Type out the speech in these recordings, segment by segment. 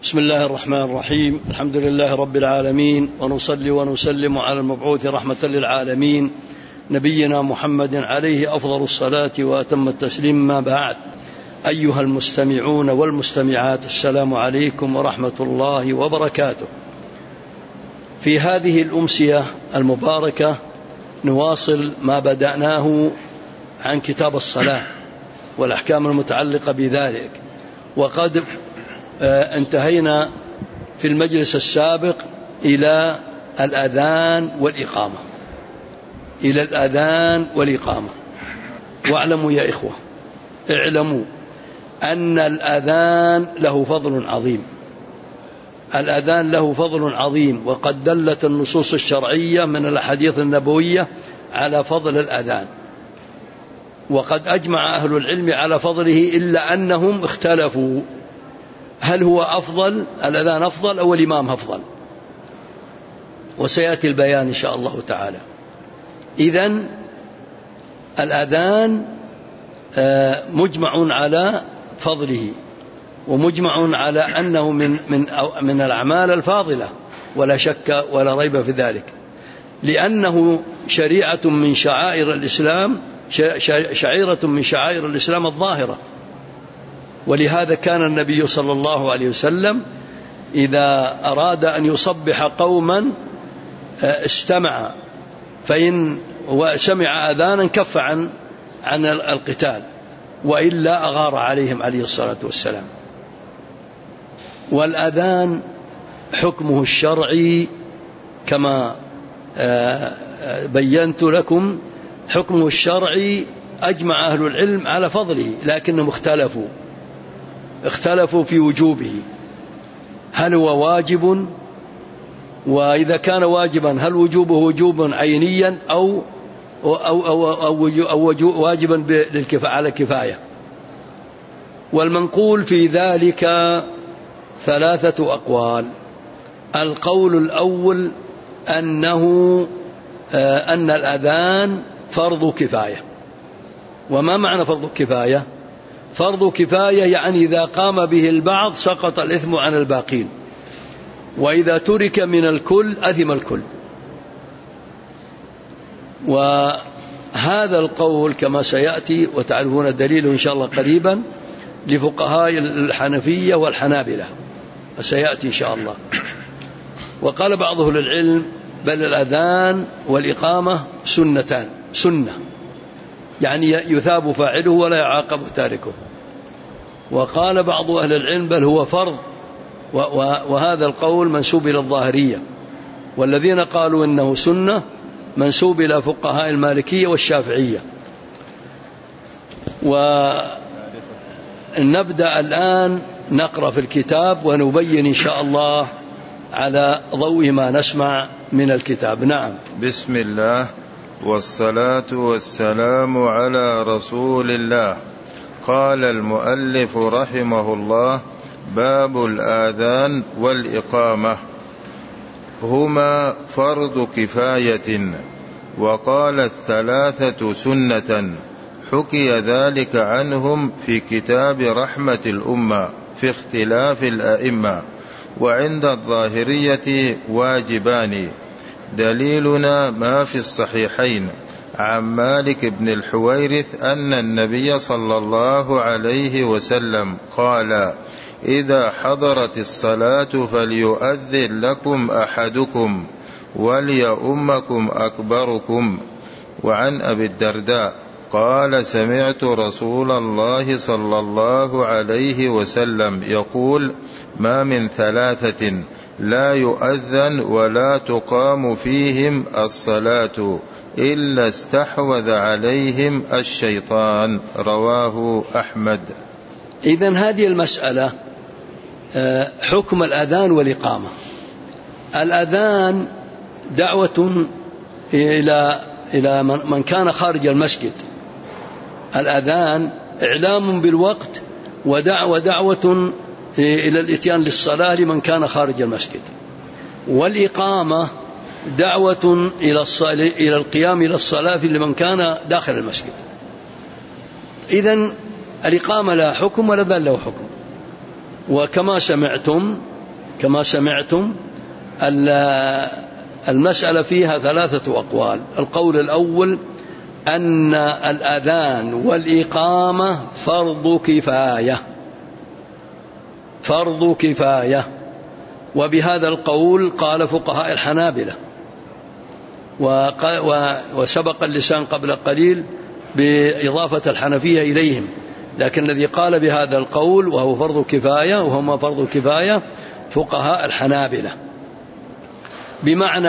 بسم الله الرحمن الرحيم. الحمد لله رب العالمين، ونصلي ونسلم على المبعوث رحمة للعالمين نبينا محمد عليه أفضل الصلاة وأتم التسليم. ما بعد، أيها المستمعون والمستمعات، السلام عليكم ورحمة الله وبركاته. في هذه الأمسية المباركة نواصل ما بدأناه عن كتاب الصلاة والأحكام المتعلقة بذلك، وقد انتهينا في المجلس السابق إلى الأذان والإقامة. واعلموا يا إخوة، اعلموا أن الأذان له فضل عظيم، وقد دلت النصوص الشرعية من الأحاديث النبوية على فضل الأذان، وقد أجمع أهل العلم على فضله، إلا أنهم اختلفوا هل هو أفضل، الأذان أفضل أو الإمام أفضل، وسيأتي البيان إن شاء الله تعالى. إذن الأذان مجمع على فضله، ومجمع على أنه من الأعمال الفاضلة، ولا شك ولا ريب في ذلك، لأنه شريعة من شعائر الإسلام، شعيرة من شعائر الإسلام الظاهرة. ولهذا كان النبي صلى الله عليه وسلم إذا أراد أن يصبح قوما استمع، فإن سمع أذانا كف عن القتال، وإلا أغار عليهم عليه الصلاة والسلام. والأذان حكمه الشرعي كما بينت لكم، حكمه الشرعي أجمع أهل العلم على فضله، لكنهم اختلفوا في وجوبه، هل هو واجب؟ وإذا كان واجبا هل وجوبه وجوبا عينيا أو واجبا على كفاية؟ والمنقول في ذلك ثلاثة أقوال. القول الأول أن الأذان فرض كفاية. وما معنى فرض كفاية؟ فرض كفاية يعني إذا قام به البعض سقط الإثم عن الباقين، وإذا ترك من الكل أثم الكل. وهذا القول كما سيأتي وتعرفون الدليل إن شاء الله قريبا لفقهاء الحنفية والحنابلة، وسيأتي إن شاء الله. وقال بعض أهل العلم بل الأذان والإقامة سنة، يعني يثاب فاعله ولا يعاقب تاركه. وقال بعض أهل العلم بل هو فرض، وهذا القول منسوب إلى الظاهرية، والذين قالوا إنه سنة منسوب إلى فقهاء المالكية والشافعية. ونبدأ الآن نقرأ في الكتاب ونبين إن شاء الله على ضوء ما نسمع من الكتاب. نعم. بسم الله والصلاة والسلام على رسول الله. قال المؤلف رحمه الله: باب الآذان والإقامة هما فرض كفاية، وقال الثلاثة سنة، حكي ذلك عنهم في كتاب رحمة الأمة في اختلاف الأئمة. وعند الظاهرية واجبان. دليلنا ما في الصحيحين عن مالك بن الحويرث أن النبي صلى الله عليه وسلم قال: إذا حضرت الصلاة فليؤذن لكم أحدكم وليؤمكم أكبركم. وعن أبي الدرداء قال: سمعت رسول الله صلى الله عليه وسلم يقول: ما من ثلاثة لا يؤذن ولا تقام فيهم الصلاة إلا استحوذ عليهم الشيطان. رواه أحمد. إذن هذه المسألة حكم الأذان والإقامة. الأذان دعوة إلى من كان خارج المسجد، الأذان إعلام بالوقت ودعوة إلى الإتيان للصلاة لمن كان خارج المسجد. والإقامة دعوة إلى القيام إلى الصلاة لمن كان داخل المسجد. إذن الإقامة لها حكم والأذان له حكم. وكما سمعتم كما سمعتم. المسألة فيها 3 أقوال. القول الأول أن الأذان والإقامة فرض كفاية، وبهذا القول قال فقهاء الحنابلة، وسبق اللسان قبل قليل بإضافة الحنفية إليهم، لكن الذي قال بهذا القول وهو فرض كفاية وهما فرض كفاية فقهاء الحنابلة، بمعنى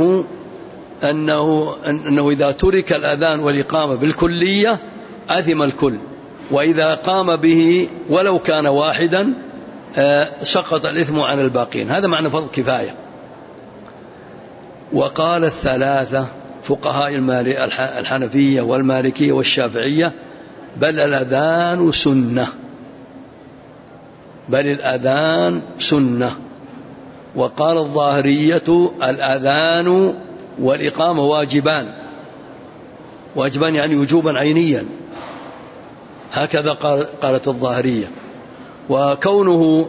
أنه إذا ترك الأذان والإقامة بالكلية أثم الكل، وإذا قام به ولو كان واحدا سقط الإثم عن الباقين. هذا معنى فرض كفاية. وقال الثلاثة فقهاء الحنفية والمالكية والشافعية بل الأذان سنة. وقال الظاهرية الأذان والإقامة واجبان يعني وجوبا عينيا، هكذا قالت الظاهرية. وكون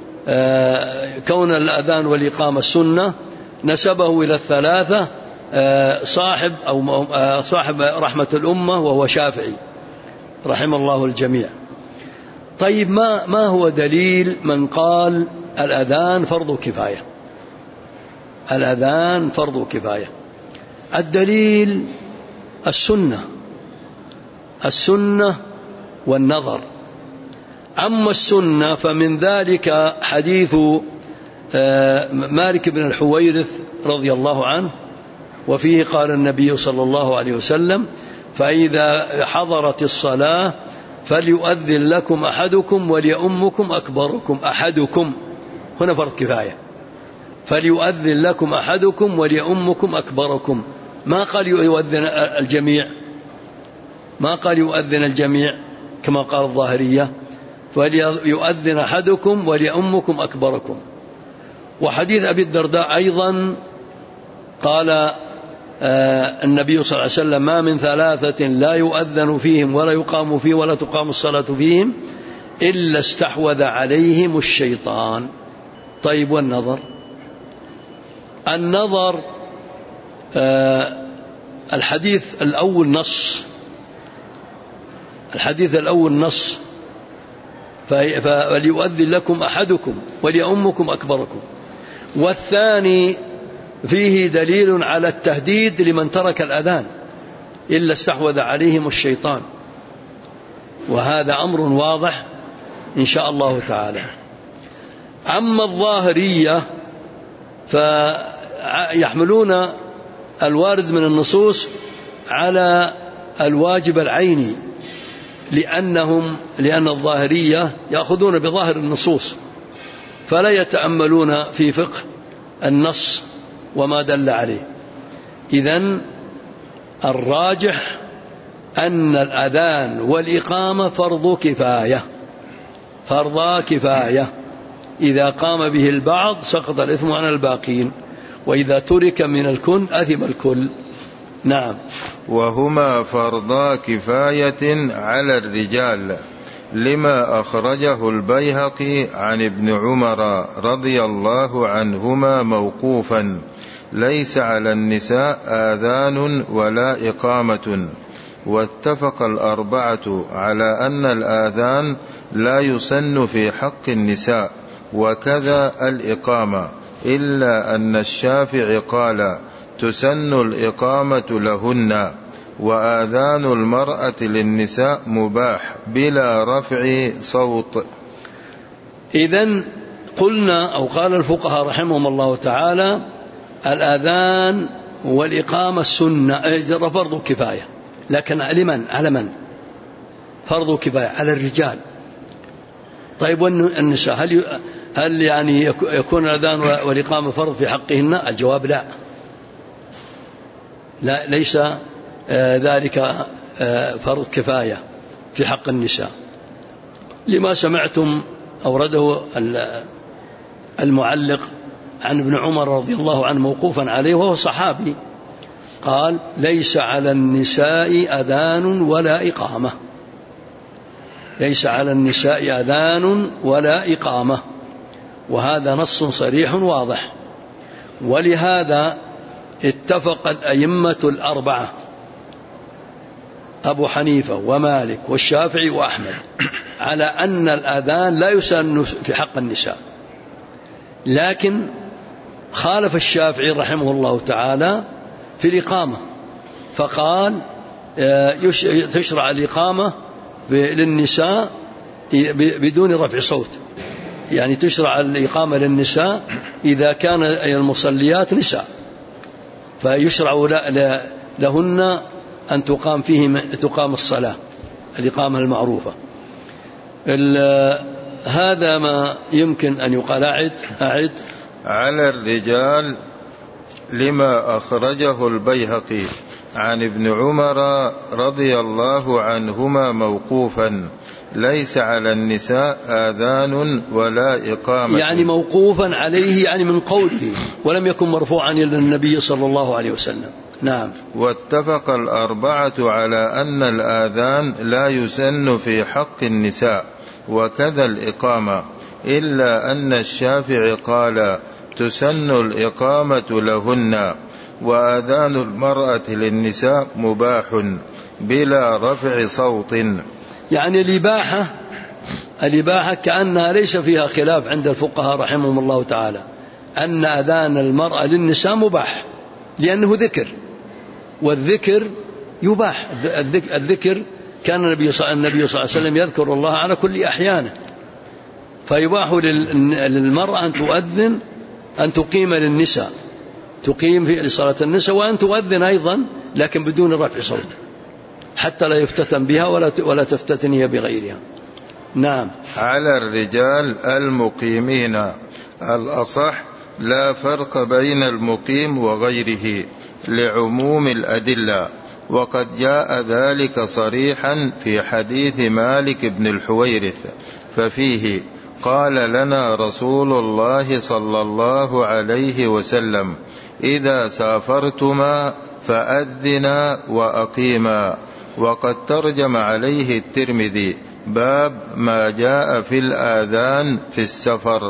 الأذان والإقامة السنة نسبه إلى الثلاثة صاحب رحمة الأمة وهو شافعي رحم الله الجميع. طيب ما هو دليل من قال الأذان فرض كفاية؟ الدليل السنة والنظر. أما السنة فمن ذلك حديث مالك بن الحويرث رضي الله عنه، وفيه قال النبي صلى الله عليه وسلم فإذا حضرت الصلاة فليؤذن لكم أحدكم وليؤمكم أكبركم. أحدكم هنا فرض كفاية، فليؤذن لكم أحدكم وليؤمكم أكبركم. ما قال يؤذن الجميع كما قال الظاهرية، فليؤذن أحدكم وليؤمكم أكبركم. وحديث أبي الدرداء أيضا قال النبي صلى الله عليه وسلم ما من 3 لا يؤذن فيهم ولا يقام فيه ولا تقام الصلاة فيهم إلا استحوذ عليهم الشيطان. طيب والنظر؟ النظر الحديث الأول نص فليؤذن لكم أحدكم وليؤمكم أكبركم، والثاني فيه دليل على التهديد لمن ترك الأذان إلا استحوذ عليهم الشيطان، وهذا أمر واضح إن شاء الله تعالى. أما الظاهرية فيحملون الوارد من النصوص على الواجب العيني، لأن الظاهرية يأخذون بظاهر النصوص فلا يتأملون في فقه النص وما دل عليه. إذن الراجح أن الأذان والإقامة فرض كفاية، إذا قام به البعض سقط الإثم عن الباقين، وإذا ترك من الكل أثم الكل. نعم. وهما فرضا كفاية على الرجال، لما أخرجه البيهقي عن ابن عمر رضي الله عنهما موقوفا ليس على النساء آذان ولا إقامة. واتفق الأربعة على أن الآذان لا يسن في حق النساء، وكذا الإقامة، إلا أن الشافعي قال تسن الإقامة لهن، وآذان المرأة للنساء مباح بلا رفع صوت. إذن قلنا أو قال الفقهاء رحمهم الله تعالى الآذان والإقامة السنة فرض كفاية، لكن على من؟ فرض كفاية على الرجال. طيب والنساء هل يعني يكون الأذان والإقامة فرض في حقهن؟ الجواب لا، ليس ذلك فرض كفاية في حق النساء، لما سمعتم أورده المعلق عن ابن عمر رضي الله عنه موقوفا عليه وهو صحابي، قال ليس على النساء أذان ولا إقامة، ليس على النساء أذان ولا إقامة. وهذا نص صريح واضح. ولهذا اتفق الأئمة الأربعة أبو حنيفة ومالك والشافعي وأحمد على أن الآذان لا يسن في حق النساء، لكن خالف الشافعي رحمه الله تعالى في الإقامة، فقال تشرع الإقامة للنساء بدون رفع صوت، يعني تشرع الإقامة للنساء إذا كان المصليات نساء، فيشرع لهن أن تقام الصلاة، الإقامة المعروفة. هذا ما يمكن أن يقال. أعد. على الرجال لما أخرجه البيهقي عن ابن عمر رضي الله عنهما موقوفا: ليس على النساء آذان ولا إقامة. يعني موقوفا عليه، يعني من قوله، ولم يكن مرفوعا إلى النبي صلى الله عليه وسلم. نعم. واتفق الأربعة على أن الآذان لا يسن في حق النساء وكذا الإقامة، إلا أن الشافعي قال تسن الإقامة لهن، وآذان المرأة للنساء مباح بلا رفع صوت. يعني الإباحة كأنها ليس فيها خلاف عند الفقهاء رحمهم الله تعالى، أن آذان المرأة للنساء مباح، لأنه ذكر، والذكر يباح. الذكر كان النبي صلى الله عليه وسلم يذكر الله على كل أحيانه، فيباح للمرأة أن تؤذن، أن تقيم للنساء، تقيم في صلاة النساء، وأن تؤذن أيضا لكن بدون رفع صوت، حتى لا يفتتن بها ولا تفتتن بغيرها. نعم. على الرجال المقيمين الأصح لا فرق بين المقيم وغيره لعموم الأدلة، وقد جاء ذلك صريحا في حديث مالك بن الحويرث، ففيه قال لنا رسول الله صلى الله عليه وسلم: إذا سافرتما فأذنا وأقيما. وقد ترجم عليه الترمذي: باب ما جاء في الآذان في السفر.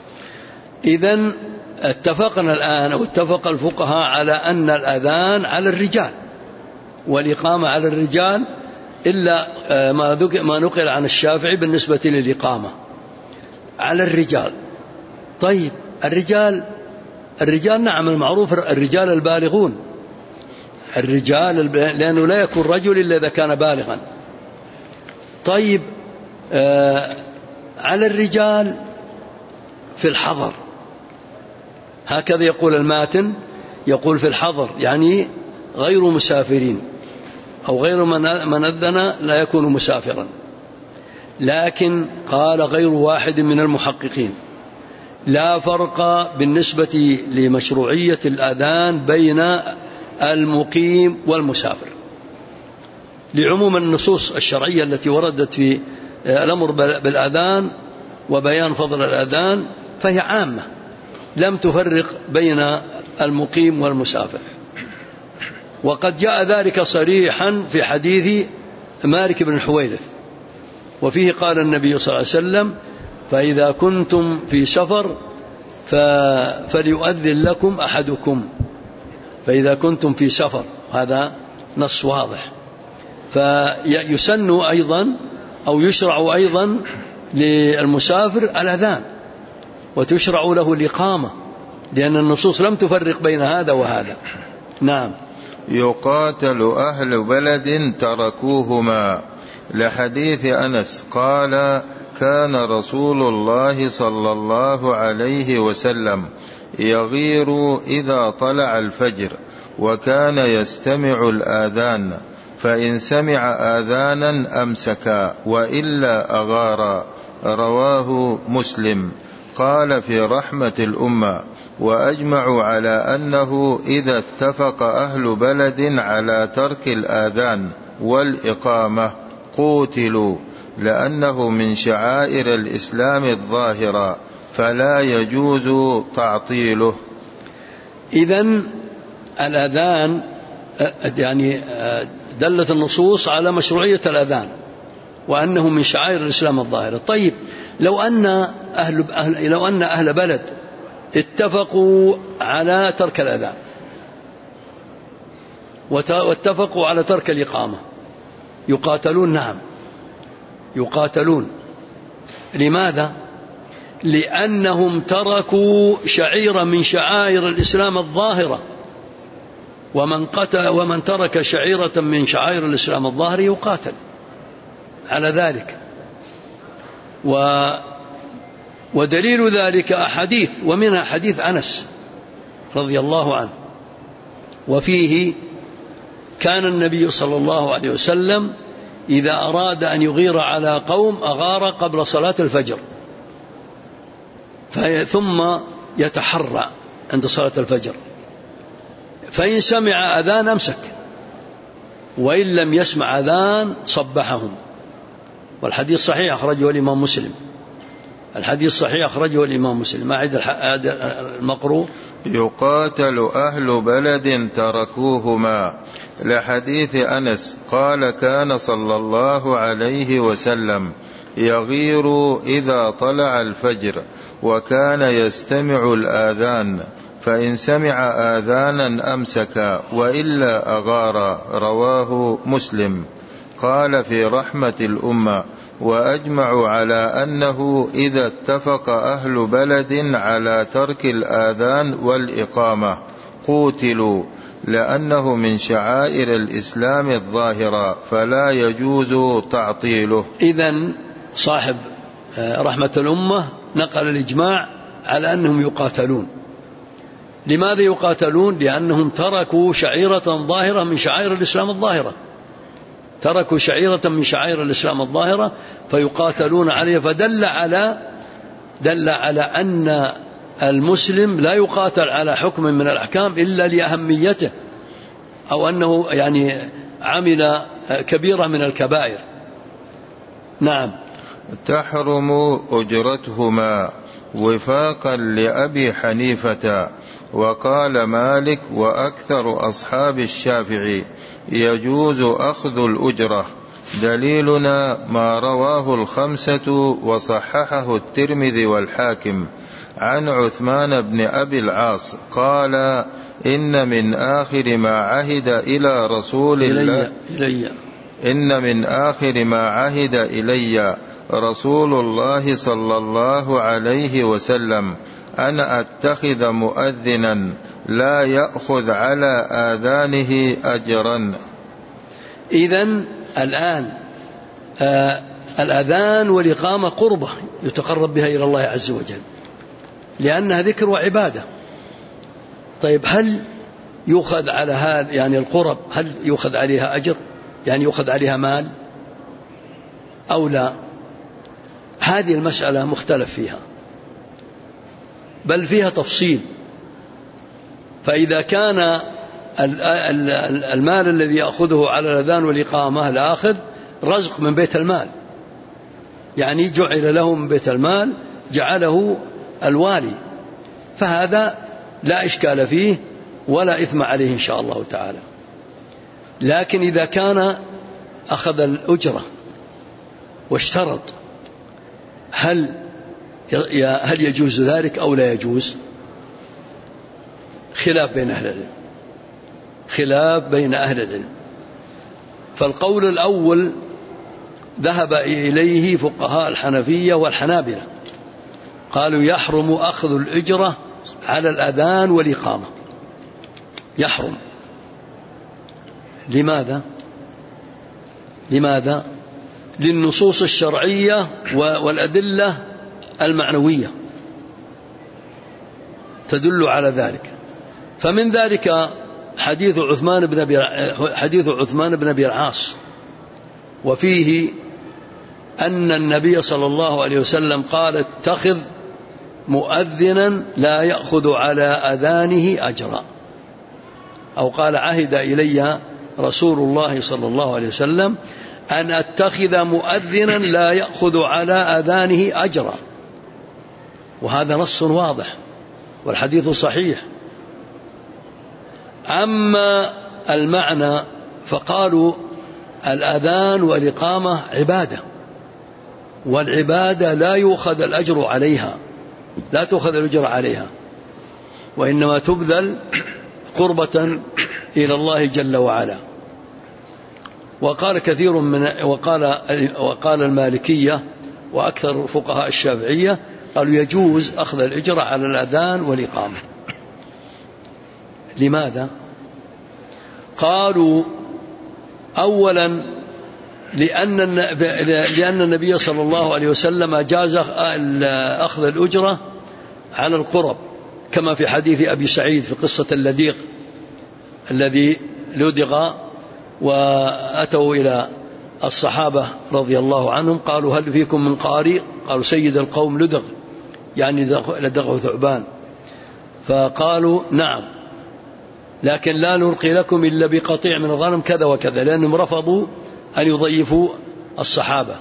إذن اتفقنا الآن، أو اتفق الفقهاء على أن الأذان على الرجال والإقامة على الرجال، إلا ما نقل عن الشافعي بالنسبة للإقامة على الرجال. طيب الرجال نعم، المعروف الرجال البالغون، الرجال لأنه لا يكون رجل إلا إذا كان بالغا. طيب على الرجال في الحضر، هكذا يقول الماتن، يقول في الحضر يعني غير مسافرين، أو غير من أذن لا يكون مسافرا. لكن قال غير واحد من المحققين لا فرق بالنسبة لمشروعية الأذان بين المقيم والمسافر، لعموم النصوص الشرعية التي وردت في الأمر بالأذان وبيان فضل الأذان، فهي عامة لم تفرق بين المقيم والمسافر. وقد جاء ذلك صريحا في حديث مالك بن الحويرث، وفيه قال النبي صلى الله عليه وسلم: فإذا كنتم في سفر فليؤذن لكم أحدكم. فإذا كنتم في سفر، هذا نص واضح. فيسن أيضا أو يشرع أيضا للمسافر الأذان، وتشرع له الإقامة، لأن النصوص لم تفرق بين هذا وهذا. نعم. يقاتل أهل بلد تركوهما، لحديث أنس قال: كان رسول الله صلى الله عليه وسلم يغير إذا طلع الفجر، وكان يستمع الآذان، فإن سمع آذانا أمسكا وإلا أغارا. رواه مسلم. قال في رحمة الأمة: وأجمعوا على أنه إذا اتفق أهل بلد على ترك الآذان والإقامة قوتلوا، لأنه من شعائر الإسلام الظاهرة، فلا يجوز تعطيله. إذن الأذان يعني دلت النصوص على مشروعية الأذان، وأنه من شعائر الإسلام الظاهرة. طيب لو أن أهل بلد اتفقوا على ترك الأذان واتفقوا على ترك الإقامة، يقاتلون؟ نعم يقاتلون. لماذا؟ لأنهم تركوا شعيرة من شعائر الإسلام الظاهرة، ومن ترك شعيرة من شعائر الإسلام الظاهرة يقاتل على ذلك. ودليل ذلك أحاديث، ومنها حديث أنس رضي الله عنه، وفيه كان النبي صلى الله عليه وسلم إذا أراد أن يغير على قوم أغار قبل صلاة الفجر، ثم يتحرى عند صلاة الفجر، فإن سمع أذان أمسك، وإن لم يسمع أذان صبحهم. والحديث صحيح أخرجه الإمام مسلم. الحديث صحيح أخرجه الإمام مسلم. ما عد المقروء: يقاتل أهل بلد تركوهما، لحديث أنس قال كان صلى الله عليه وسلم يغير إذا طلع الفجر، وكان يستمع الآذان، فإن سمع آذانا أمسك وإلا أغار. رواه مسلم. قال في رحمة الأمة: وأجمعوا على أنه إذا اتفق أهل بلد على ترك الآذان والإقامة قوتلوا، لأنه من شعائر الإسلام الظاهرة فلا يجوز تعطيله. إذن صاحب رحمة الأمة نقل الإجماع على أنهم يقاتلون. لماذا يقاتلون؟ لأنهم تركوا شعيرة ظاهرة من شعائر الإسلام الظاهرة، تركوا شعيرة من شعائر الإسلام الظاهرة فيقاتلون عليها. فدل على أن المسلم لا يقاتل على حكم من الأحكام إلا لأهميته، أو أنه يعني عمل كبيرة من الكبائر. نعم. تحرم أجرتهما وفاقا لأبي حنيفة. وقال مالك وأكثر أصحاب الشافعي يجوز أخذ الأجرة. دليلنا ما رواه الخمسة وصححه الترمذي والحاكم عن عثمان بن أبي العاص قال: إن من آخر ما عهد إلى رسول الله إن من آخر ما عهد إلي رسول الله صلى الله عليه وسلم أن أتخذ مؤذنا لا يأخذ على آذانه أجرا. إذن الآن الأذان والإقامة قربة يتقرب بها إلى الله عز وجل، لأنها ذكر وعبادة. طيب هل يؤخذ على هذا يعني القرب، هل يؤخذ عليها أجر، يعني يؤخذ عليها مال أو لا؟ هذه المسألة مختلف فيها، بل فيها تفصيل. فإذا كان المال الذي يأخذه على الأذان والإقامة الآخذ رزق من بيت المال، يعني جعل له من بيت المال جعله الوالي، فهذا لا إشكال فيه ولا إثم عليه إن شاء الله تعالى. لكن إذا كان أخذ الأجرة واشترط، هل يجوز ذلك أو لا يجوز؟ خلاف بين أهل العلم. فالقول الأول ذهب إليه فقهاء الحنفية والحنابلة، قالوا يحرم أخذ الأجرة على الأذان والإقامة، يحرم. لماذا؟ للنصوص الشرعية والأدلة المعنوية تدل على ذلك. فمن ذلك حديث عثمان بن أبي العاص، وفيه أن النبي صلى الله عليه وسلم قال: اتخذ مؤذنا لا يأخذ على أذانه أجرا، أو قال: عهد إلي رسول الله صلى الله عليه وسلم أن أتخذ مؤذنا لا يأخذ على أذانه أجرا. وهذا نص واضح والحديث صحيح. أما المعنى فقالوا الأذان والإقامة عبادة والعبادة لا يؤخذ الأجر عليها، لا تؤخذ الأجر عليها، وإنما تبذل قربة إلى الله جل وعلا. وقال كثير وقال المالكية وأكثر فقهاء الشافعية قالوا يجوز أخذ الأجر على الأذان والإقامة. لماذا؟ قالوا أولا لأن النبي صلى الله عليه وسلم جاز أخذ الأجرة على القرب، كما في حديث أبي سعيد في قصة اللديغ الذي لدغ وأتوا إلى الصحابة رضي الله عنهم قالوا هل فيكم من قارئ؟ قالوا سيد القوم لدغ، يعني لدغه ثعبان، فقالوا نعم، لكن لا نلقي لكم إلا بقطيع من الغنم كذا وكذا، لأنهم رفضوا أن يضيفوا الصحابة.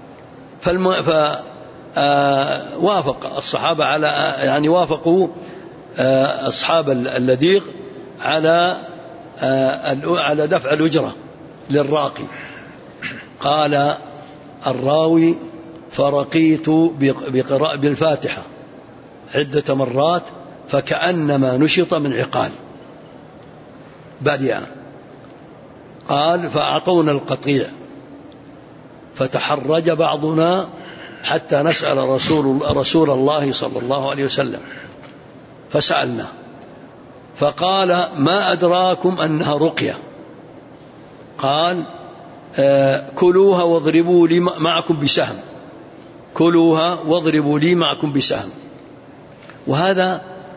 وافق الصحابة على يعني وافقوا أصحاب اللديغ على دفع الأجرة للراقي. قال الراوي فرقيت بقراءة بالفاتحة عدة مرات فكأنما نشط من عقال بديعا. قال فأعطونا القطيع فتحرج بعضنا حتى نسأل رسول الله صلى الله عليه وسلم، فسألنا فقال ما أدراكم أنها رقية؟ قال كلوها واضربوا لي معكم بسهم، كلوها واضربوا لي معكم بسهم. وهذه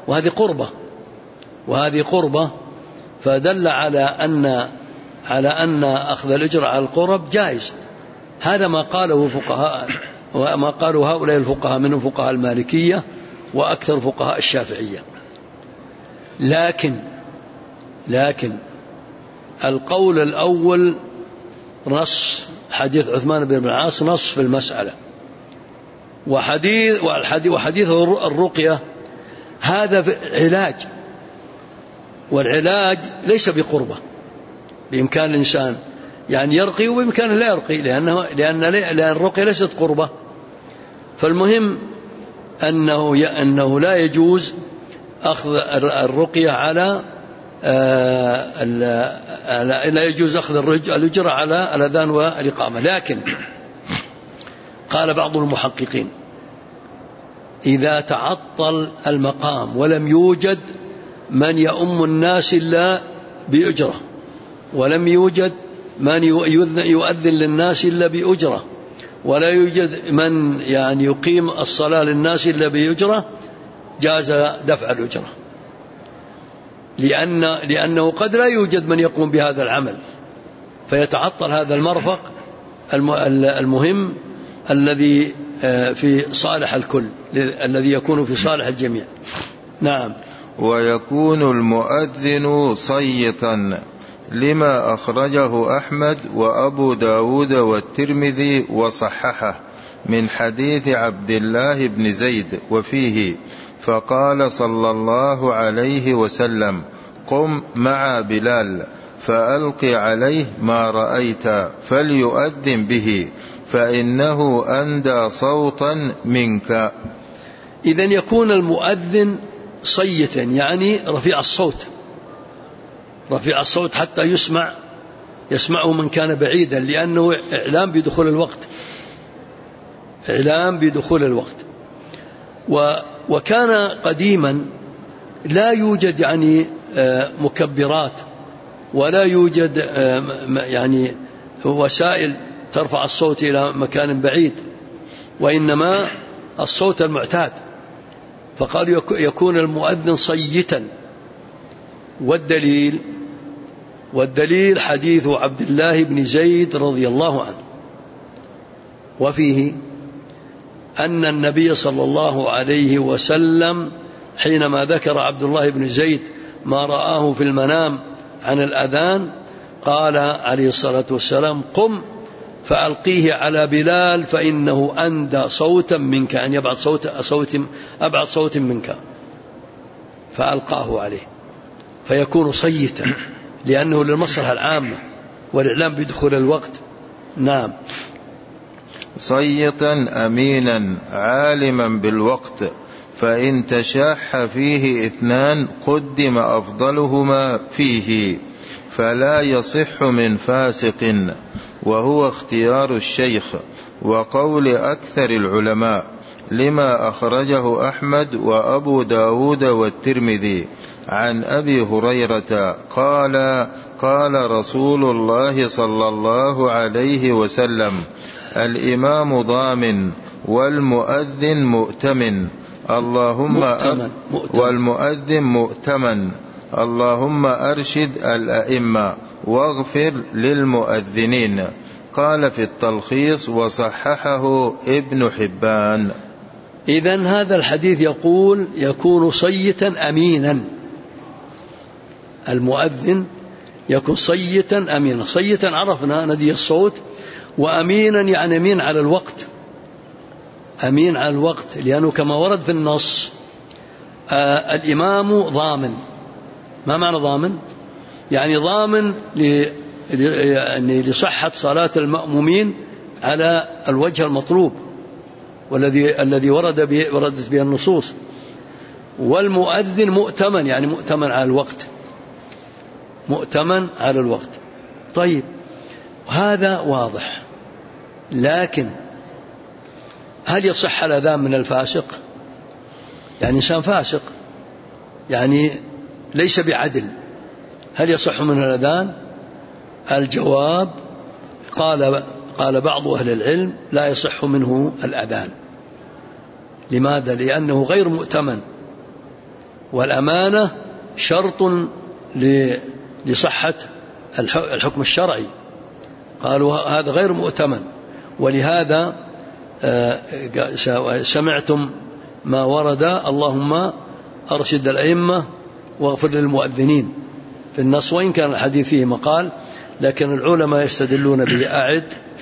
قربة، فدل على أن أخذ الأجر على القرب جائز. هذا ما قاله فقهاء وما قالوا هؤلاء الفقهاء منهم فقهاء المالكية وأكثر فقهاء الشافعية. لكن القول الأول نص حديث عثمان بن العاص نص في المسألة، وحديث الرقية هذا علاج، والعلاج ليس بقربة، بإمكان الإنسان يعني يرقي وبإمكانه لا يرقي، لأن الرقية ليست قربة. فالمهم أنه لا يجوز أخذ الرقية لا يجوز أخذ الأجرة على الأذان والإقامة. لكن قال بعض المحققين إذا تعطل المقام ولم يوجد من يؤم الناس إلا بأجرة، ولم يوجد من يؤذن للناس إلا بأجرة، ولا يوجد من يعني يقيم الصلاة للناس إلا بأجرة، جاز دفع الأجرة، لأنه قد لا يوجد من يقوم بهذا العمل، فيتعطل هذا المرفق المهم الذي في صالح الكل، الذي يكون في صالح الجميع. نعم. ويكون المؤذن صيتا لما أخرجه أحمد وأبو داود والترمذي وصححه من حديث عبد الله بن زيد وفيه فقال صلى الله عليه وسلم قم مع بلال فألق عليه ما رأيت فليؤذن به فإنه أندى صوتا منك. إذن يكون المؤذن صيتا يعني رفيع الصوت حتى يسمعه من كان بعيدا، لأنه إعلام بدخول الوقت. وكان قديما لا يوجد يعني مكبرات، ولا يوجد يعني وسائل ترفع الصوت إلى مكان بعيد، وإنما الصوت المعتاد، فقالوا يكون المؤذن صيتا. والدليل حديث عبد الله بن زيد رضي الله عنه، وفيه أن النبي صلى الله عليه وسلم حينما ذكر عبد الله بن زيد ما رآه في المنام عن الأذان قال عليه الصلاة والسلام قم فألقيه على بلال فإنه أندى صوتا منك، يعني أبعد صوت منك، فألقاه عليه فيكون صيتا لأنه للمصلحة العامة والإعلام بدخول الوقت. نعم. صيتا أمينا عالما بالوقت، فإن تشاح فيه اثنان قدم أفضلهما فيه، فلا يصح من فاسق، وهو اختيار الشيخ وقول أكثر العلماء، لما أخرجه أحمد وأبو داود والترمذي عن أبي هريرة قال: قال رسول الله صلى الله عليه وسلم: الإمام ضامن والمؤذن مؤتمن، والمؤذن مؤتمن، اللهم أرشد الأئمة واغفر للمؤذنين. قال في التلخيص وصححه ابن حبان. إذن هذا الحديث يقول يكون صيتا أمينا، المؤذن يكون صيتا أمينا. صيتا عرفنا ندي الصوت، وأمينا يعني أمين على الوقت، أمين على الوقت، لأنه كما ورد في النص الإمام ضامن. ما معنى ضامن؟ يعني ضامن لصحة صلاة المأمومين على الوجه المطلوب والذي وردت به النصوص. والمؤذن مؤتمن يعني مؤتمن على الوقت، مؤتمن على الوقت. طيب هذا واضح، لكن هل يصح الأذان من الفاسق؟ يعني إنسان فاسق يعني ليس بعدل، هل يصح منه الأذان؟ الجواب قال بعض أهل العلم لا يصح منه الأذان. لماذا؟ لأنه غير مؤتمن، والأمانة شرط لصحة الحكم الشرعي. قالوا هذا غير مؤتمن، ولهذا سمعتم ما ورد: اللهم أرشد الأئمة واغفر للمؤذنين في النص، وإن كان الحديث فيه مقال، لكن العلماء يستدلون به. أعد: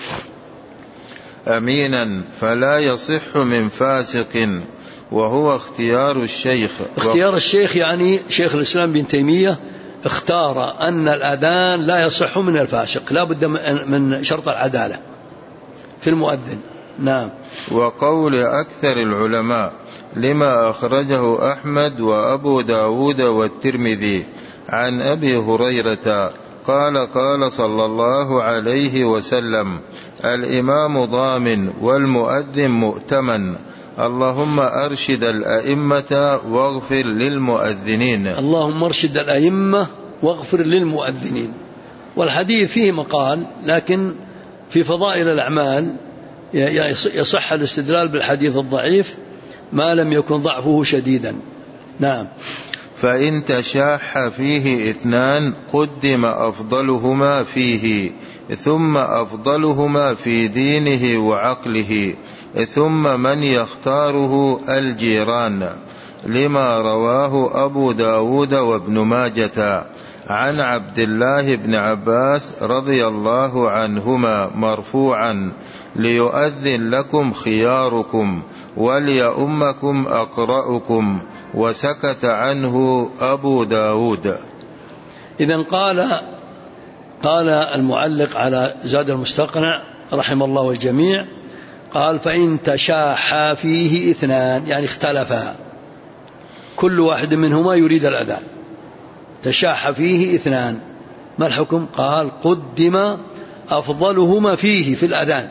أمينا فلا يصح من فاسق، وهو اختيار الشيخ. اختيار الشيخ يعني شيخ الإسلام بن تيمية اختار أن الأذان لا يصح من الفاسق، لا بد من شرط العدالة في المؤذن. نعم. وقول أكثر العلماء، لما أخرجه أحمد وأبو داود والترمذي عن أبي هريرة قال: قال صلى الله عليه وسلم: الإمام ضامن والمؤذن مؤتمن، اللهم أرشد الأئمة واغفر للمؤذنين. اللهم أرشد الأئمة واغفر للمؤذنين. والحديث فيه مقال، لكن في فضائل الأعمال يصح الاستدلال بالحديث الضعيف ما لم يكن ضعفه شديدا. نعم. فإن تشاح فيه اثنان قدم أفضلهما فيه، ثم أفضلهما في دينه وعقله، ثم من يختاره الجيران، لما رواه أبو داود وابن ماجة عن عبد الله بن عباس رضي الله عنهما مرفوعا: ليؤذن لكم خياركم وليؤمكم أقرأكم، وسكت عنه أبو داود. إذن قال المعلق على زاد المستقنع رحم الله الجميع، قال: فإن تشاحا فيه اثنان، يعني اختلفا، كل واحد منهما يريد الأذان، تشاح فيه اثنان، ما الحكم؟ قال: قدم أفضلهما فيه في الأذان،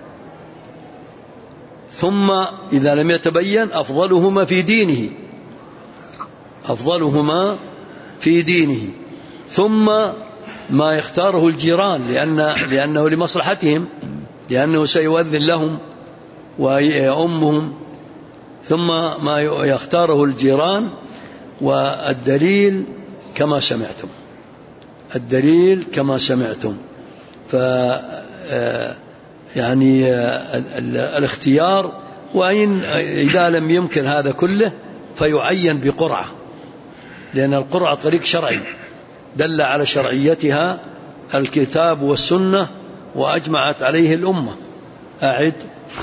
ثم إذا لم يتبين أفضلهما في دينه، أفضلهما في دينه، ثم ما يختاره الجيران لأنه لمصلحتهم، لأنه سيؤذن لهم ويؤمهم، ثم ما يختاره الجيران. والدليل كما سمعتم، الدليل كما سمعتم. يعني الاختيار، وإن إذا لم يمكن هذا كله فيعين بقرعة، لأن القرعة طريق شرعي دل على شرعيتها الكتاب والسنة وأجمعت عليه الأمة. أعد: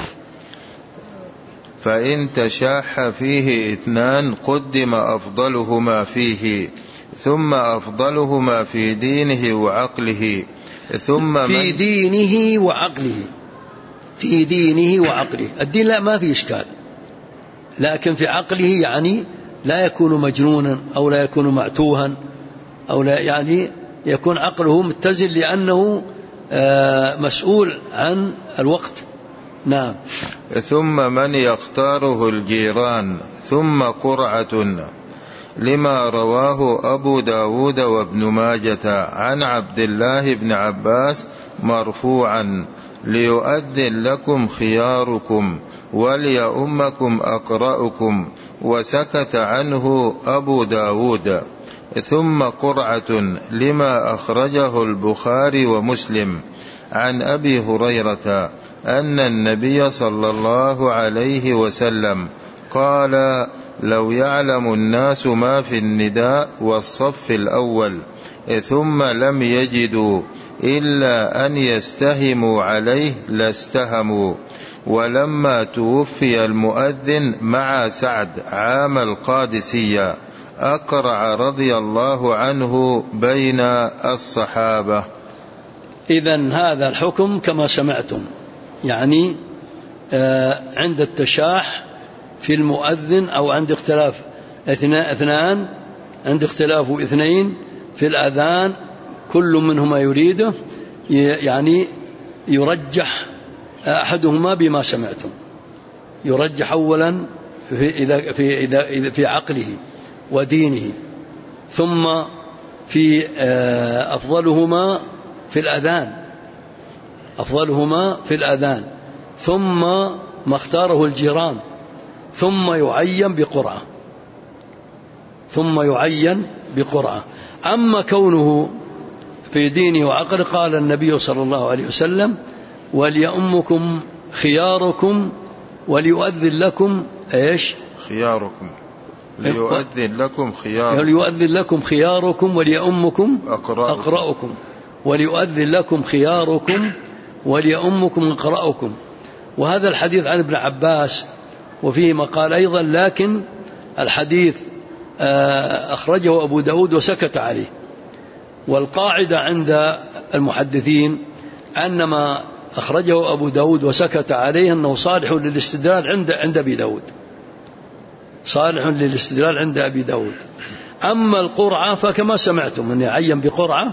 فإن تشاح فيه اثنان قدم أفضلهما فيه، ثم أفضلهما في دينه وعقله، ثم في دينه وعقله، في دينه وعقله. الدين لا ما في إشكال، لكن في عقله يعني لا يكون مجنونا أو لا يكون معتوها أو لا، يعني يكون عقله متزن لأنه مسؤول عن الوقت. نعم. ثم من يختاره الجيران، ثم قرعة، لما رواه أبو داود وابن ماجة عن عبد الله بن عباس مرفوعا: ليؤذن لكم خياركم وليؤمكم أقرأكم، وسكت عنه أبو داود. ثم قرعة، لما أخرجه البخاري ومسلم عن أبي هريرة أن النبي صلى الله عليه وسلم قال: لو يعلم الناس ما في النداء والصف الأول ثم لم يجدوا إلا أن يستهموا عليه لاستهموا. ولما توفي المؤذن مع سعد عام القادسية أقرع رضي الله عنه بين الصحابة. إذن هذا الحكم كما سمعتم، يعني عند التشاح في المؤذن أو عند اختلاف اثنان، عند اختلاف اثنين في الأذان كل منهما يريده، يعني يرجح أحدهما بما سمعتم، يرجح أولا في عقله ودينه، ثم في أفضلهما في الأذان، أفضلهما في الأذان، ثم ما اختاره الجيران، ثم يعين بقرعة، ثم يعين بقرعة. أما كونه في دينه وعقله قال النبي صلى الله عليه وسلم: وليؤمكم خياركم وليؤذن لكم إيش؟ خياركم، ليؤذن لكم خياركم، ليؤذن لكم خياركم وليؤمكم أقرأكم، وليؤذن لكم خياركم وليؤمكم أقرأكم. وهذا الحديث عن ابن عباس، وفيه مقال أيضا، لكن الحديث أخرجه أبو داود وسكت عليه. والقاعدة عند المحدثين أن ما أخرجه أبو داود وسكت عليه أنه صالح للاستدلال عند أبي داود، صالح للاستدلال عند أبي داود. أما القرعة فكما سمعتم أن يعين بقرعة،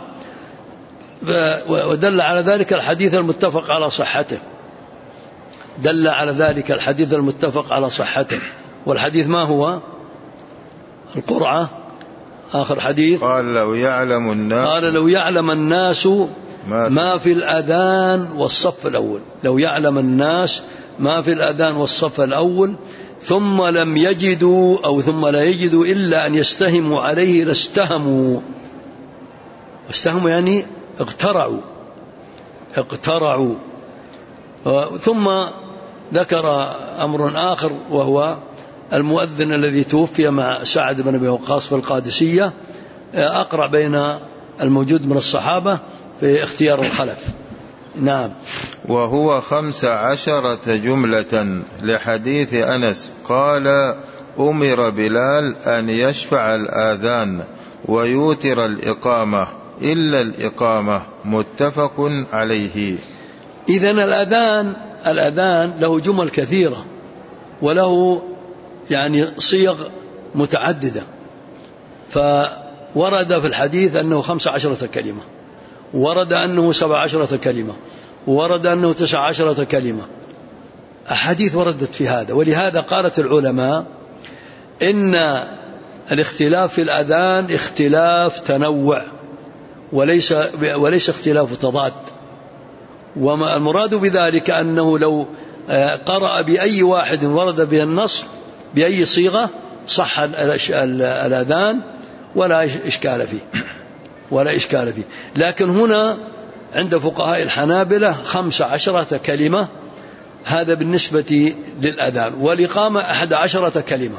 ودل على ذلك الحديث المتفق على صحته، دل على ذلك الحديث المتفق على صحته. والحديث ما هو؟ القرعة آخر حديث قال: لو يعلم الناس، قال: لو يعلم الناس ما في الأذان والصف الأول، لو يعلم الناس ما في الأذان والصف الأول، ثم لم يجدوا أو ثم لا يجدوا إلا أن يستهموا عليه لاستهموا. واستهموا يعني اقترعوا. ثم ذكر أمر آخر، وهو المؤذن الذي توفي مع سعد بن أبي وقاص في القادسية أقرع بين الموجود من الصحابة في اختيار الخلف. نعم. وهو 15 جملة لحديث أنس قال: أمر بلال أن يشفع الآذان ويوتر الإقامة إلا الإقامة، متفق عليه. إذن الأذان له جمل كثيرة، وله يعني صيغ متعددة، فورد في الحديث أنه 15 كلمة، ورد أنه 17 كلمة، ورد أنه 19 كلمة، أحاديث وردت في هذا. ولهذا قالت العلماء إن الاختلاف في الأذان اختلاف تنوع وليس اختلاف تضاد. وما المراد بذلك أنه لو قرأ بأي واحد ورد به النص بأي صيغة صح الأذان ولا إشكال فيه. لكن هنا عند فقهاء الحنابلة 15 كلمة، هذا بالنسبة للأذان. والإقامة 11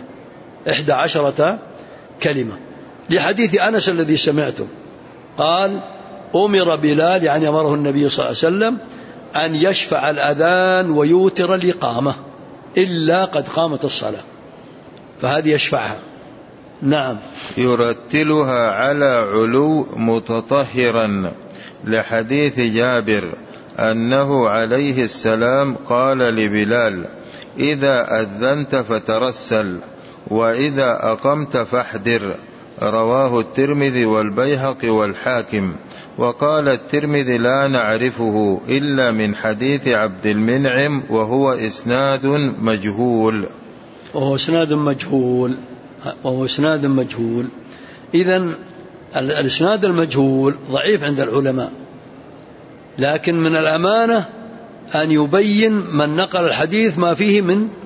كلمة لحديث أنس الذي سمعتم، قال: أمر بلال، يعني أمره النبي صلى الله عليه وسلم، أن يشفع الأذان ويوتر الإقامة إلا قد قامت الصلاة، فهذه يشفعها. نعم. يرتلها على علو متطهرا لحديث جابر أنه عليه السلام قال لبلال: إذا أذنت فترسل، وإذا أقمت فاحدر. رواه الترمذي والبيهقي والحاكم. وقال الترمذي: لا نعرفه إلا من حديث عبد المنعم، وهو إسناد مجهول. وهو إسناد مجهول. إذن الإسناد المجهول ضعيف عند العلماء، لكن من الأمانة أن يبين من نقل الحديث ما فيه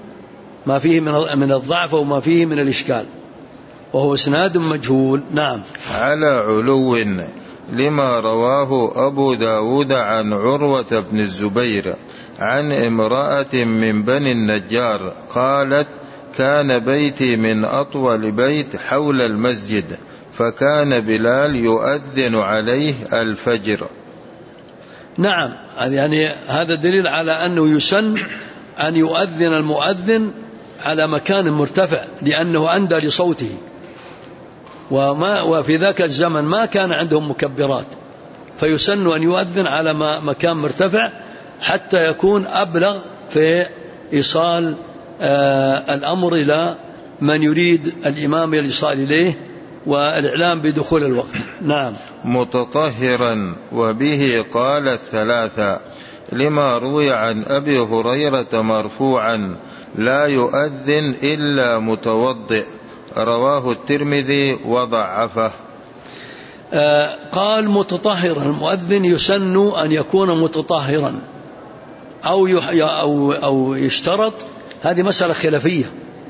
من الضعف وما فيه من الإشكال، وهو إسناد مجهول. نعم. على علو لما رواه أبو داود عن عروة بن الزبير عن امرأة من بني النجار قالت: كان بيتي من أطول بيت حول المسجد، فكان بلال يؤذن عليه الفجر. نعم، يعني هذا دليل على أنه يسن أن يؤذن المؤذن على مكان مرتفع، لأنه أندى لصوته، وفي ذاك الزمن ما كان عندهم مكبرات، فيسن أن يؤذن على مكان مرتفع حتى يكون أبلغ في إيصال الأمر إلى من يريد الإمام الإيصال إليه والإعلام بدخول الوقت. نعم. متطهرا. وبه قال الثلاثة، لما روي عن أبي هريرة مرفوعا: لا يؤذن إلا متوضئ. رواه الترمذي وضعفه. قال متطهرا، المؤذن يسن أن يكون متطهرا أو يشترط، هذه مسألة خلافية.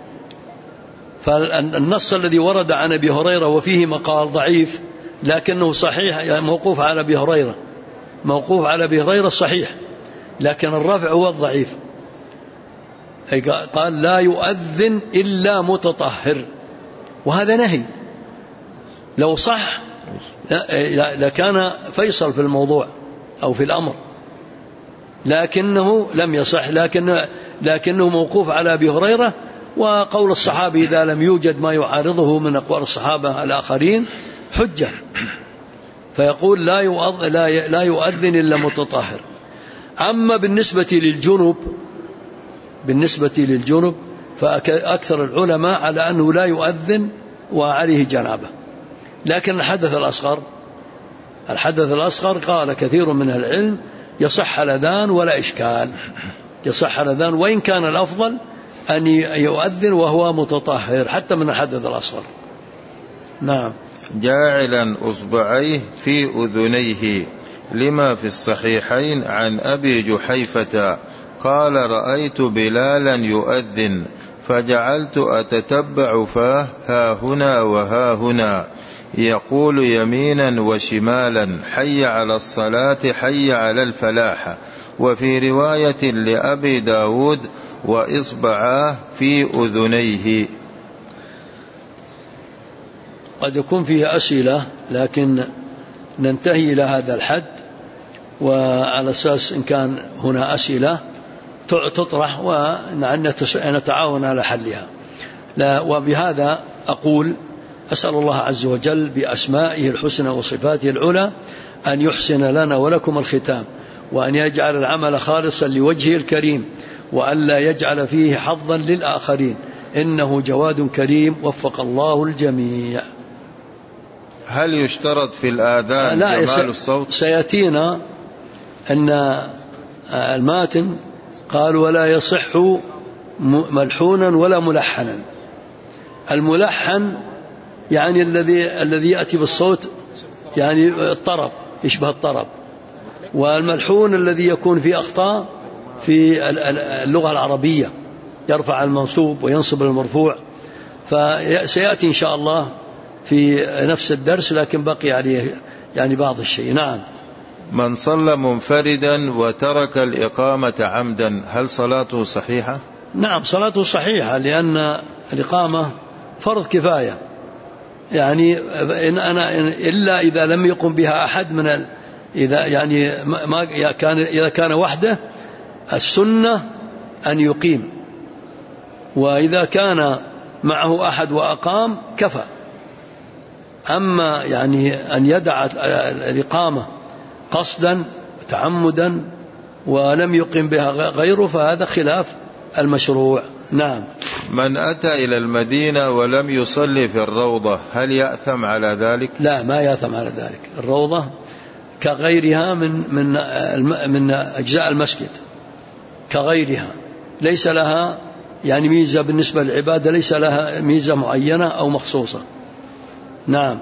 فالنص الذي ورد عن أبي هريرة وفيه مقال ضعيف لكنه صحيح، يعني موقوف على أبي هريرة صحيح، لكن الرفع هو الضعيف. قال لا يؤذن إلا متطهر، وهذا نهي. لو صح لكان فيصل في الموضوع أو في الأمر، لكنه لم يصح، لكنه موقوف على أبي هريرة. وقول الصحابي إذا لم يوجد ما يعارضه من أقوال الصحابة الآخرين حجة، فيقول لا يؤذن إلا متطهر. أما بالنسبة للجنب فأكثر العلماء على أنه لا يؤذن وعليه جنابه. لكن الحدث الأصغر قال كثير من العلم يصح الأذان ولا إشكال، يصح الأذان، وإن كان الأفضل أن يؤذن وهو متطهر حتى من الحدث الأصغر. نعم. جاعلا أصبعيه في أذنيه، لما في الصحيحين عن أبي جحيفة قال: رأيت بلالا يؤذن فجعلت أتتبع فاه ها هنا وها هنا، يقول يمينا وشمالا: حي على الصلاة، حي على الفلاح. وفي رواية لأبي داود: وإصبعاه في أذنيه. قد يكون فيه أسئلة، لكن ننتهي إلى هذا الحد، وعلى أساس إن كان هنا أسئلة تطرح ونتعاون على حلها. وبهذا أقول: أسأل الله عز وجل بأسمائه الحسنى وصفاته العلى أن يحسن لنا ولكم الختام، وأن يجعل العمل خالصا لوجهه الكريم، وأن لا يجعل فيه حظا للآخرين، إنه جواد كريم. وفق الله الجميع. هل يشترط في الآذان جمال الصوت؟ سيأتينا أن الماتن قال: ولا يصح ملحونا ولا ملحنا. الملحن يعني الذي يأتي بالصوت، يعني الطرب، يشبه الطرب. والملحون الذي يكون فيه أخطاء في اللغة العربية، يرفع المنصوب وينصب المرفوع. فسيأتي إن شاء الله في نفس الدرس، لكن بقي عليه يعني بعض الشيء. نعم. من صلى منفردا وترك الإقامة عمدا، هل صلاته صحيحة؟ نعم، صلاته صحيحة، لأن الإقامة فرض كفاية، يعني إلا إذا لم يقم بها أحد إذا كان وحده السنة أن يقيم، وإذا كان معه أحد وأقام كفى. أما يعني أن يدع الإقامة قصدا تعمدا ولم يقم بها غيره فهذا خلاف المشروع. نعم. من أتى إلى المدينة ولم يصلي في الروضة هل يأثم على ذلك؟ لا، ما يأثم على ذلك. الروضة كغيرها من أجزاء المسجد، كغيرها، ليس لها يعني ميزة بالنسبة للعبادة، ليس لها ميزة معينة أو مخصوصة. نعم.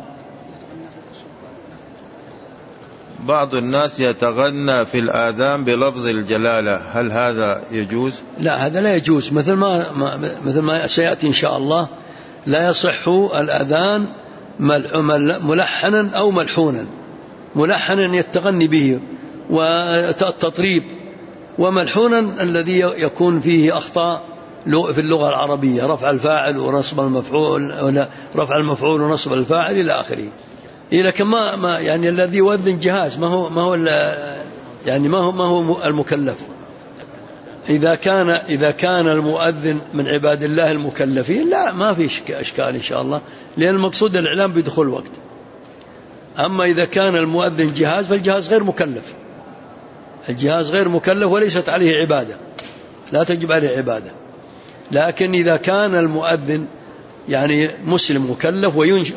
بعض الناس يتغنى في الآذان بلفظ الجلالة، هل هذا يجوز؟ لا، هذا لا يجوز، مثل ما سيأتي إن شاء الله. لا يصح الأذان ملحنا أو ملحونا. ملحنا يتغني به والتطريب، وملحونا الذي يكون فيه أخطاء في اللغة العربية، رفع الفاعل ونصب المفعول، ولا رفع المفعول ونصب الفاعل إلى آخره. لكن ما يعني الذي يؤذن جهاز، ما هو يعني ما هو المكلف. إذا كان المؤذن من عباد الله المكلفين لا، ما في إشكال إن شاء الله، لأن المقصود الإعلام بدخول الوقت. أما إذا كان المؤذن جهاز فالجهاز غير مكلف، الجهاز غير مكلف وليست عليه عبادة، لا تجب عليه عبادة. لكن إذا كان المؤذن يعني مسلم مكلف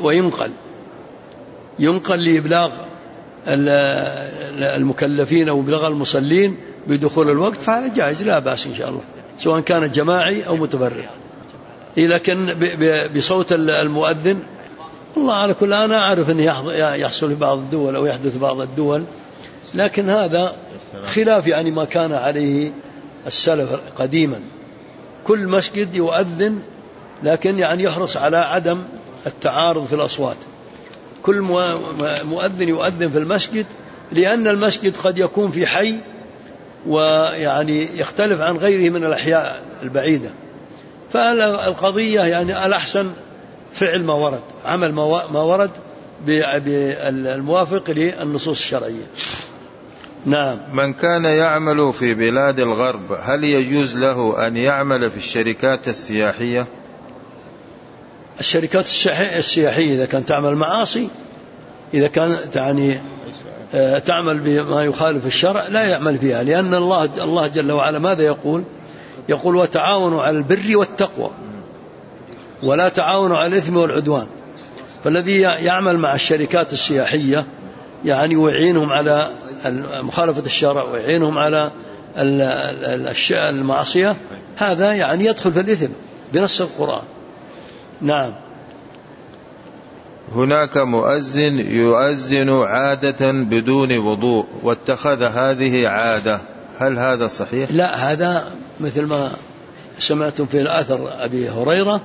وينقل لإبلاغ المكلفين أو إبلاغ المصلين بدخول الوقت فهذا جائز، لا بأس إن شاء الله، سواء كان جماعي أو متفرغ. لكن بصوت المؤذن، والله على كل، أنا أعرف أنه يحصل في بعض الدول أو يحدث بعض الدول، لكن هذا خلاف يعني ما كان عليه السلف قديما. كل مسجد يؤذن، لكن يعني يحرص على عدم التعارض في الأصوات. كل مؤذن يؤذن في المسجد، لأن المسجد قد يكون في حي ويعني يختلف عن غيره من الأحياء البعيدة، فالقضية يعني الأحسن فعل ما ورد، عمل ما ورد بالموافق للنصوص الشرعية. نعم. من كان يعمل في بلاد الغرب هل يجوز له أن يعمل في الشركات السياحية؟ الشركات السياحية إذا كانت تعمل معاصي، إذا كانت يعني تعمل بما يخالف الشرع لا يعمل فيها، لأن الله جل وعلا ماذا يقول؟ وتعاونوا على البر والتقوى ولا تعاونوا على الإثم والعدوان. فالذي يعمل مع الشركات السياحية يعني ويعينهم على مخالفة الشرع ويعينهم على المعصية، هذا يعني يدخل في الإثم بنص القرآن. نعم. هناك مؤذن يؤذن عادة بدون وضوء واتخذ هذه عادة، هل هذا صحيح؟ لا، هذا مثل ما سمعتم في الأثر أبي هريرة،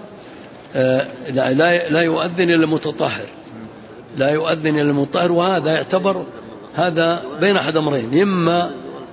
لا يؤذن إلا المتطهر، لا يؤذن إلا المتطهر. وهذا يعتبر هذا بين أحد أمرين، إما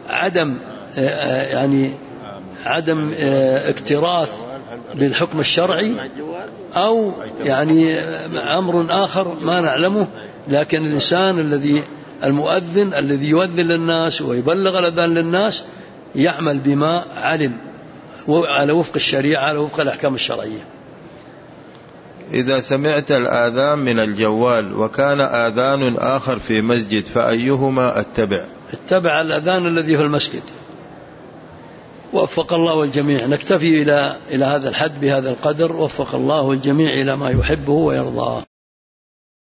عدم اكتراث بالحكم الشرعي، أو يعني أمر آخر ما نعلمه. لكن الإنسان المؤذن الذي يؤذن للناس ويبلغ الأذان للناس يعمل بما علم على وفق الشريعة، على وفق الأحكام الشرعية. إذا سمعت الآذان من الجوال وكان آذان آخر في مسجد فأيهما أتبع؟ اتبع الأذان الذي في المسجد. وفق الله الجميع. نكتفي إلى هذا الحد بهذا القدر. وفق الله الجميع إلى ما يحبه ويرضاه.